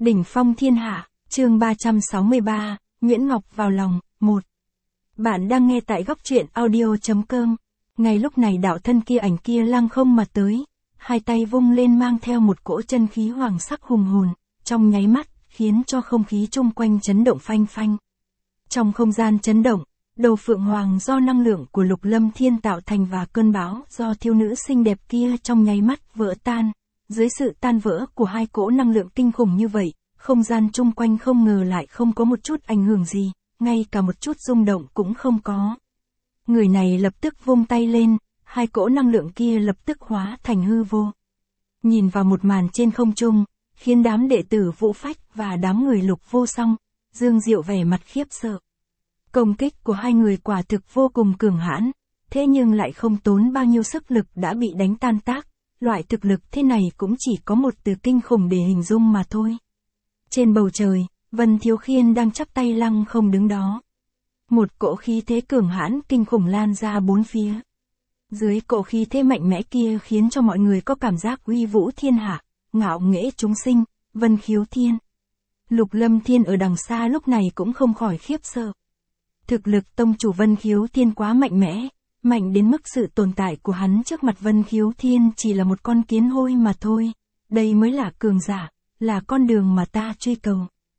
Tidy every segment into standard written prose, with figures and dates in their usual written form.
Đỉnh phong thiên hạ, chương 363, Nguyễn Ngọc vào lòng, 1. Bạn đang nghe tại góc truyện audio.com. Ngay lúc này đạo thân kia ảnh kia lăng không mà tới, hai tay vung lên mang theo một cỗ chân khí hoàng sắc hùng hồn, trong nháy mắt, khiến cho không khí chung quanh chấn động phanh phanh. Trong không gian chấn động, đầu phượng hoàng do năng lượng của Lục Lâm Thiên tạo thành và cơn bão do thiếu nữ xinh đẹp kia trong nháy mắt vỡ tan. Dưới sự tan vỡ của hai cỗ năng lượng kinh khủng như vậy, không gian chung quanh không ngờ lại không có một chút ảnh hưởng gì, ngay cả một chút rung động cũng không có. Người này lập tức vung tay lên, hai cỗ năng lượng kia lập tức hóa thành hư vô. Nhìn vào một màn trên không trung, khiến đám đệ tử Vũ Phách và đám người Lục Vô Song, Dương Diệu vẻ mặt khiếp sợ. Công kích của hai người quả thực vô cùng cường hãn, thế nhưng lại không tốn bao nhiêu sức lực đã bị đánh tan tác. Loại thực lực thế này cũng chỉ có một từ kinh khủng để hình dung mà thôi. Trên bầu trời, Vân Thiếu Khiên đang chắp tay lăng không đứng đó. Một cỗ khí thế cường hãn kinh khủng lan ra bốn phía. Dưới cỗ khí thế mạnh mẽ kia khiến cho mọi người có cảm giác uy vũ thiên hạ, ngạo nghễ chúng sinh, Vân Khiếu Thiên. Lục Lâm Thiên ở đằng xa lúc này cũng không khỏi khiếp sợ. Thực lực tông chủ Vân Khiếu Thiên quá mạnh mẽ. Mạnh đến mức sự tồn tại của hắn trước mặt Vân Khiếu Thiên chỉ là một con kiến hôi mà thôi. Đây mới là cường giả, là con đường mà ta truy cầu.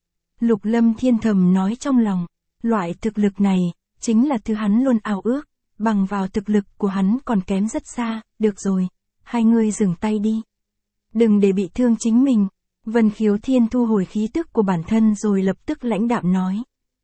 Lục Lâm Thiên thầm nói trong lòng, loại thực lực này, chính là thứ hắn luôn ao ước, bằng vào thực lực của hắn còn kém rất xa, được rồi, hai người dừng tay đi. Đừng để bị thương chính mình. Vân Khiếu Thiên thu hồi khí tức của bản thân rồi lập tức lãnh đạm nói.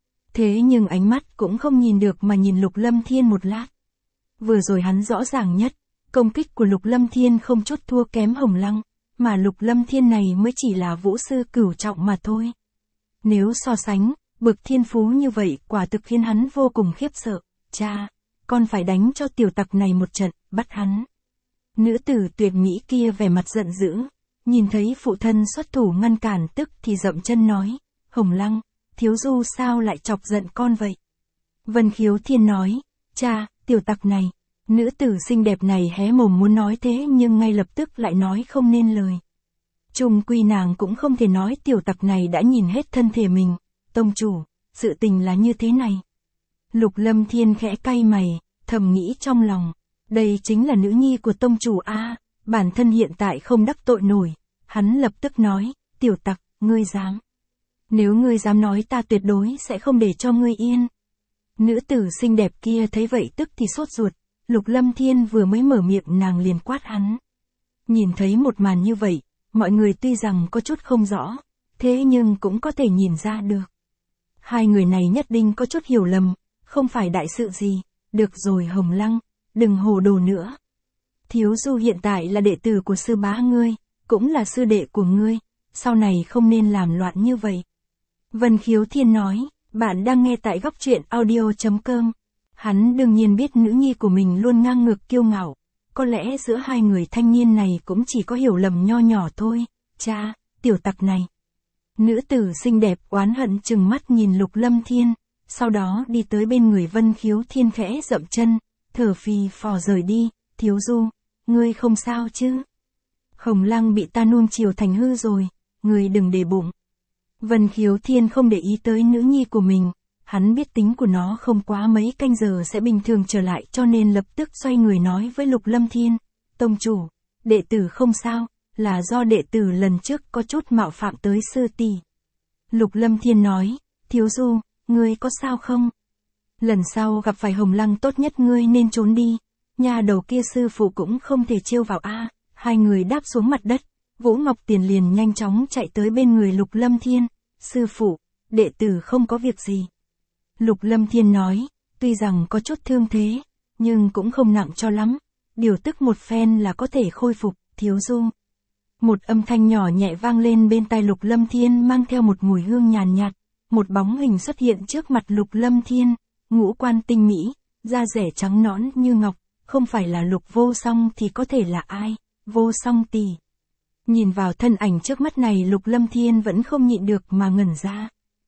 Thế nhưng ánh mắt cũng không nhìn được mà nhìn Lục Lâm Thiên một lát. Vừa rồi hắn rõ ràng nhất, công kích của Lục Lâm Thiên không chút thua kém Hồng Lăng, mà Lục Lâm Thiên này mới chỉ là vũ sư cửu trọng mà thôi. Nếu so sánh, bực thiên phú như vậy quả thực khiến hắn vô cùng khiếp sợ. Cha, con phải đánh cho tiểu tặc này một trận, bắt hắn. Nữ tử tuyệt mỹ kia vẻ mặt giận dữ, nhìn thấy phụ thân xuất thủ ngăn cản tức thì dậm chân nói, Hồng Lăng, thiếu du sao lại chọc giận con vậy? Vân Khiếu Thiên nói, cha, tiểu tặc này. Nữ tử xinh đẹp này hé mồm muốn nói thế nhưng ngay lập tức lại nói không nên lời. Chung quy nàng cũng không thể nói tiểu tặc này đã nhìn hết thân thể mình. Tông chủ, sự tình là như thế này. Lục Lâm Thiên khẽ cay mày, thầm nghĩ trong lòng. Đây chính là nữ nhi của tông chủ a, bản thân hiện tại không đắc tội nổi. Hắn lập tức nói, tiểu tặc, ngươi dám. Nếu ngươi dám nói ta tuyệt đối sẽ không để cho ngươi yên. Nữ tử xinh đẹp kia thấy vậy tức thì sốt ruột, Lục Lâm Thiên vừa mới mở miệng nàng liền quát hắn. Nhìn thấy một màn như vậy, mọi người tuy rằng có chút không rõ, thế nhưng cũng có thể nhìn ra được. Hai người này nhất định có chút hiểu lầm, không phải đại sự gì, được rồi Hồng Lăng, đừng hồ đồ nữa. Thiếu du hiện tại là đệ tử của sư bá ngươi, cũng là sư đệ của ngươi, sau này không nên làm loạn như vậy. Vân Khiếu Thiên nói. Bạn đang nghe tại góc truyện audio.com. Hắn đương nhiên biết nữ nhi của mình luôn ngang ngược kiêu ngạo. Có lẽ giữa hai người thanh niên này cũng chỉ có hiểu lầm nho nhỏ thôi. Cha, tiểu tặc này. Nữ tử xinh đẹp oán hận chừng mắt nhìn Lục Lâm Thiên. Sau đó đi tới bên người Vân Khiếu Thiên khẽ dậm chân. Thở phì phò rời đi. Thiếu du, ngươi không sao chứ? Hồng Lăng bị ta nuông chiều thành hư rồi. Ngươi đừng để bụng. Vân Khiếu Thiên không để ý tới nữ nhi của mình, hắn biết tính của nó không quá mấy canh giờ sẽ bình thường trở lại cho nên lập tức xoay người nói với Lục Lâm Thiên, tông chủ, đệ tử không sao, là do đệ tử lần trước có chút mạo phạm tới sư tỷ. Lục Lâm Thiên nói, thiếu du, ngươi có sao không? Lần sau gặp phải Hồng Lăng tốt nhất ngươi nên trốn đi, nhà đầu kia sư phụ cũng không thể trêu vào a. Hai người đáp xuống mặt đất. Vũ Ngọc Tiền liền nhanh chóng chạy tới bên người Lục Lâm Thiên, sư phụ, đệ tử không có việc gì. Lục Lâm Thiên nói, tuy rằng có chút thương thế, nhưng cũng không nặng cho lắm, điều tức một phen là có thể khôi phục, thiếu du. Một âm thanh nhỏ nhẹ vang lên bên tai Lục Lâm Thiên mang theo một mùi hương nhàn nhạt, một bóng hình xuất hiện trước mặt Lục Lâm Thiên, ngũ quan tinh mỹ, da rẻ trắng nõn như ngọc, không phải là Lục Vô Song thì có thể là ai, Vô Song tỷ. Nhìn vào thân ảnh trước mắt này Lục Lâm Thiên vẫn không nhịn được mà ngẩn ra.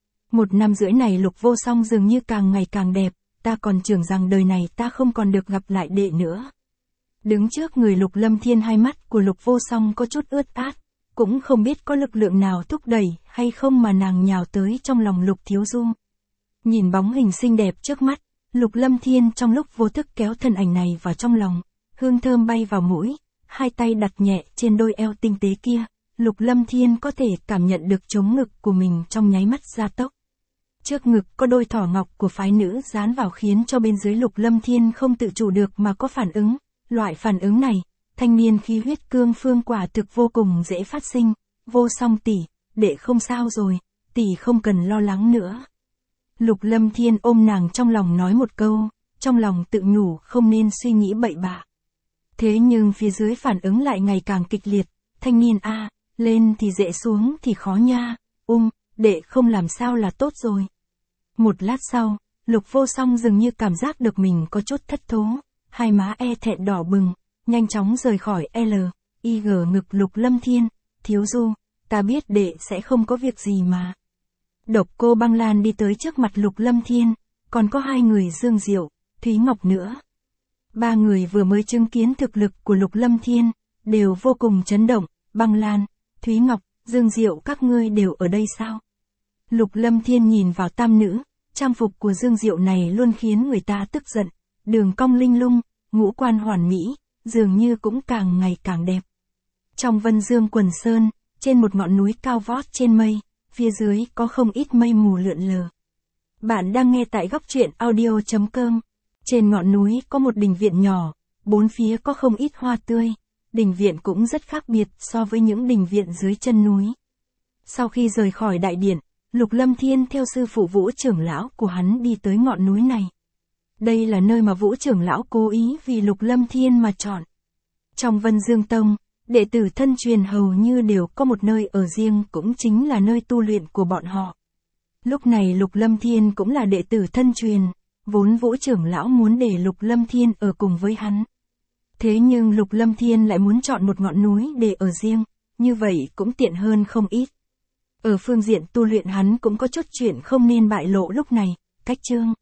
1 năm rưỡi này Lục Vô Song dường như càng ngày càng đẹp, ta còn tưởng rằng đời này ta không còn được gặp lại đệ nữa. Đứng trước người Lục Lâm Thiên hai mắt của Lục Vô Song có chút ướt át, cũng không biết có lực lượng nào thúc đẩy hay không mà nàng nhào tới trong lòng Lục Thiếu Du. Nhìn bóng hình xinh đẹp trước mắt, Lục Lâm Thiên trong lúc vô thức kéo thân ảnh này vào trong lòng, hương thơm bay vào mũi, hai tay đặt nhẹ trên đôi eo tinh tế kia, Lục Lâm Thiên có thể cảm nhận được trống ngực của mình trong nháy mắt gia tốc. Trước ngực có đôi thỏ ngọc của phái nữ dán vào khiến cho bên dưới Lục Lâm Thiên không tự chủ được mà có phản ứng, loại phản ứng này, thanh niên khí huyết cương phương quả thực vô cùng dễ phát sinh. Vô Song tỷ, đệ không sao rồi, tỷ không cần lo lắng nữa. Lục Lâm Thiên ôm nàng trong lòng nói một câu, trong lòng tự nhủ không nên suy nghĩ bậy bạ. Thế nhưng phía dưới phản ứng lại ngày càng kịch liệt, thanh niên a, lên thì dễ xuống thì khó nha, đệ không làm sao là tốt rồi. Một lát sau, Lục Vô Song dường như cảm giác được mình có chút thất thố, hai má e thẹn đỏ bừng, nhanh chóng rời khỏi L.I.G ngực Lục Lâm Thiên, Thiếu Du, ta biết đệ sẽ không có việc gì mà. Độc Cô Băng Lan đi tới trước mặt Lục Lâm Thiên, còn có hai người Dương Diệu, Thúy Ngọc nữa. Ba người vừa mới chứng kiến thực lực của Lục Lâm Thiên, đều vô cùng chấn động. Băng Lan, Thúy Ngọc, Dương Diệu các ngươi đều ở đây sao? Lục Lâm Thiên nhìn vào tam nữ, trang phục của Dương Diệu này luôn khiến người ta tức giận, đường cong linh lung, ngũ quan hoàn mỹ, dường như cũng càng ngày càng đẹp. Trong Vân Dương Quần Sơn, trên một ngọn núi cao vót trên mây, phía dưới có không ít mây mù lượn lờ. Bạn đang nghe tại góc truyện audio.com. Trên ngọn núi có một đình viện nhỏ, bốn phía có không ít hoa tươi, đình viện cũng rất khác biệt so với những đình viện dưới chân núi. Sau khi rời khỏi đại điện, Lục Lâm Thiên theo sư phụ Vũ trưởng lão của hắn đi tới ngọn núi này. Đây là nơi mà Vũ trưởng lão cố ý vì Lục Lâm Thiên mà chọn. Trong Vân Dương Tông, đệ tử thân truyền hầu như đều có một nơi ở riêng, cũng chính là nơi tu luyện của bọn họ. Lúc này Lục Lâm Thiên cũng là đệ tử thân truyền, vốn Vũ trưởng lão muốn để Lục Lâm Thiên ở cùng với hắn. Thế nhưng Lục Lâm Thiên lại muốn chọn một ngọn núi để ở riêng, như vậy cũng tiện hơn không ít. Ở phương diện tu luyện hắn cũng có chút chuyện không nên bại lộ lúc này, cách chương.